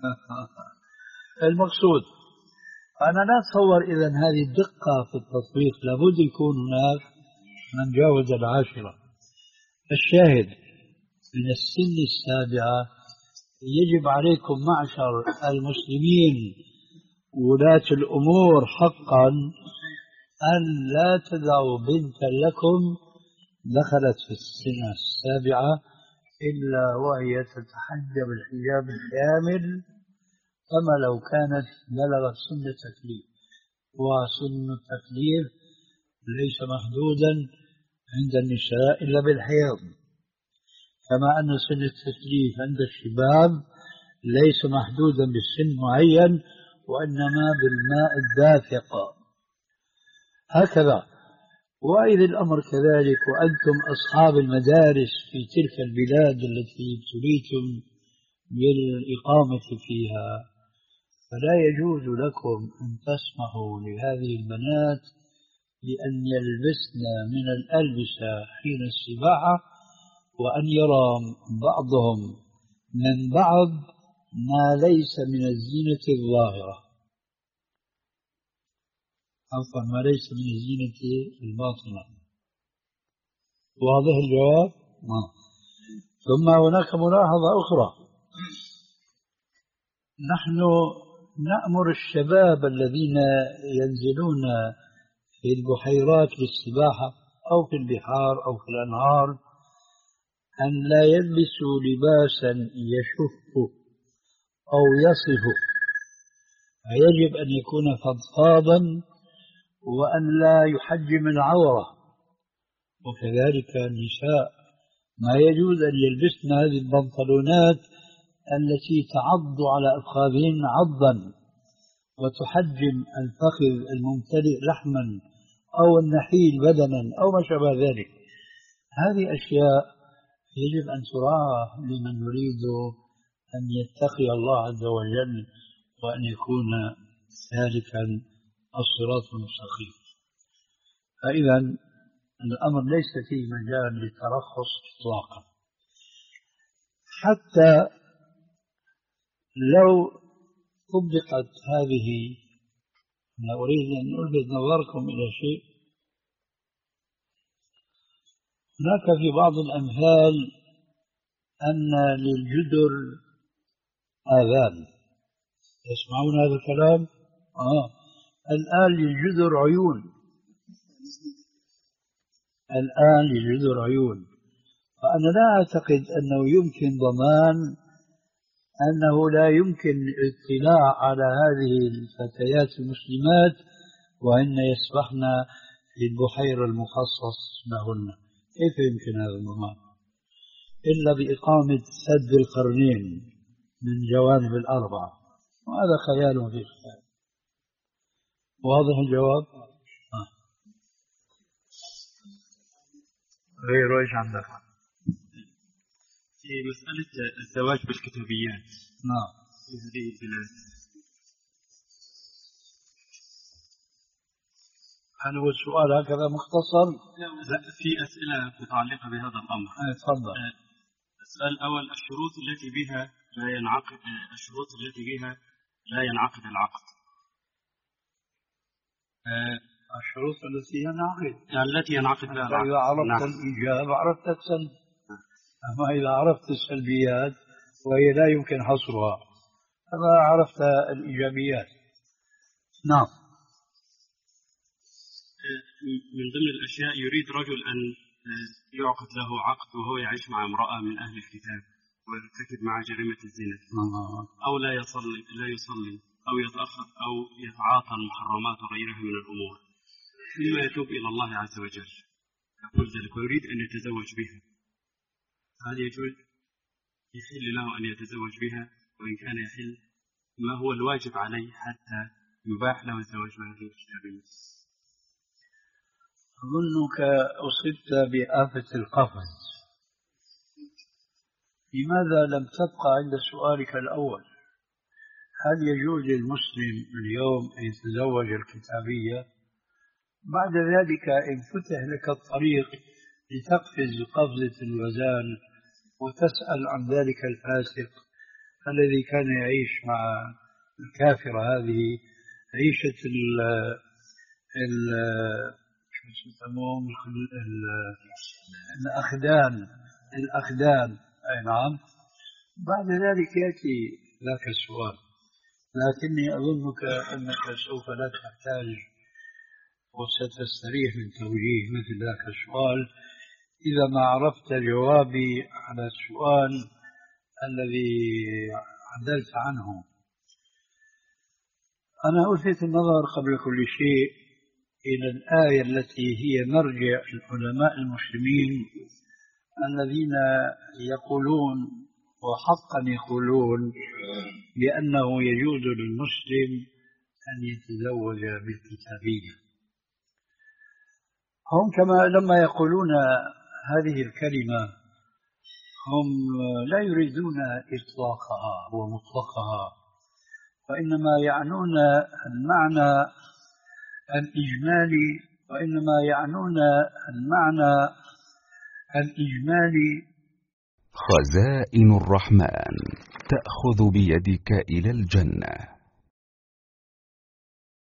المقصود أنا لا أتصور إذا هذه الدقة في التطبيق، لابد يكون هناك من جاوز العاشرة. الشاهد من السن السابعة يجب عليكم معشر المسلمين ولاة الأمور حقا أن لا تدعوا بنتا لكم دخلت في السنة السابعة إلا وهي تتحجب الحجاب الكامل كما لو كانت بلغت سن التكليف. وسن التكليف ليس محدودا عند النساء إلا بالحيض، كما أن سن التكليف عند الشباب ليس محدودا بالسن معين وإنما بالماء الدافق هكذا. وإذا الأمر كذلك وأنتم أصحاب المدارس في تلك البلاد التي ابتليتم بالإقامة فيها فلا يجوز لكم أن تسمحوا لهذه البنات بأن يلبسن من الألبسة حين السباحة وأن يرى بعضهم من بعض ما ليس من الزينة الظاهرة، عفوا ما ليس من الزينة الباطنة. واضح الجواب؟ آه. ثم هناك ملاحظة أخرى، نحن نأمر الشباب الذين ينزلون في البحيرات للسباحة أو في البحار أو في الأنهار أن لا يلبسوا لباسا يشف أو يصف، فيجب أن يكون فضفاضا وأن لا يحجم العورة. وكذلك النساء ما يجوز أن يلبسن هذه البنطلونات التي تعض على أفخاذهن عضا وتحجم الفخذ الممتلئ لحما أو النحيل بدنا أو ما شابه ذلك. هذه أشياء يجب أن تراعى لمن يريد أن يتقي الله عز وجل وأن يكون سالكا الصراط المستقيم. فإذا الأمر ليس فيه مجال للترخص إطلاقا. حتى لو طبقت هذه، أنا أريد أن ألفت نظركم إلى شيء. هناك في بعض الأمثال أن للجدر آذان. تسمعون هذا الكلام؟ آه. الآن للجدر عيون، الآن للجدر عيون. فأنا لا أعتقد أنه يمكن ضمان أنه لا يمكن الاطلاع على هذه الفتيات المسلمات وهن يسبحن في البحيرة المخصص لهن. كيف يمكن هذا الضمان؟ إلا بإقامة سد القرنين من جوانب الأربعة، وهذا خيال في خيال. واضح الجواب؟ آه. غير ايش عندك؟ في مسألة الزواج بالكتابيات. نعم. في هذه البلاد. هل هو السؤال هكذا مختصر؟ لا، في أسئلة متعلقة بهذا الأمر. تفضل. السؤال الأول: الشروط التي بها لا ينعقد الشروط التي بها لا ينعقد العقد. الشروط التي ينعقد يعني التي ينعقد بها العقد. إذا عرفت نعم. الإيجاب عرفت السلب. أما إذا عرفت السلبيات وهي لا يمكن حصرها فما عرفت الإيجابيات. نعم. من ضمن الأشياء يريد رجل أن يعقد له عقد وهو يعيش مع امرأة من أهل الكتاب ويرتكب مع جريمة الزنا، أو لا يصلي لا يصلي أو يتأخر أو يتعاطى المحرمات وغيرها من الأمور، ثم يتوب إلى الله عز وجل يقول ذلك ويريد أن يتزوج بها. هل يجوز يحل له أن يتزوج بها؟ وإن كان يحل، ما هو الواجب عليه حتى يباح له الزواج بهذه الكتابية؟ أظنك أصبت بآفة القفز. لماذا لم تبقى عند سؤالك الأول؟ هل يجوز للمسلم اليوم أن يتزوج الكتابية؟ بعد ذلك إن فتح لك الطريق لتقفز قفزة الغزال وتسأل عن ذلك الفاسق الذي كان يعيش مع الكافرة هذه عيشة ال ال شو يسموهم الأخدان الأخدان أي نعم. بعد ذلك يأتي ذاك السؤال، لكني أظنك أنك سوف لا تحتاج وستستريح من توجيه مثل ذاك السؤال إذا ما عرفت جوابي على السؤال الذي عدلت عنه. أنا ألفت النظر قبل كل شيء إلى الآية التي هي مرجع العلماء المسلمين الذين يقولون وحقا يقولون بأنه يجوز للمسلم أن يتزوج بالكتابية. هم كما لما يقولون هذه الكلمة هم لا يريدون إطلاقها ومطلقها، وإنما يعنون المعنى الإجمالي وإنما يعنون المعنى الإجمالي. خزائن الرحمن تأخذ بيدك إلى الجنة.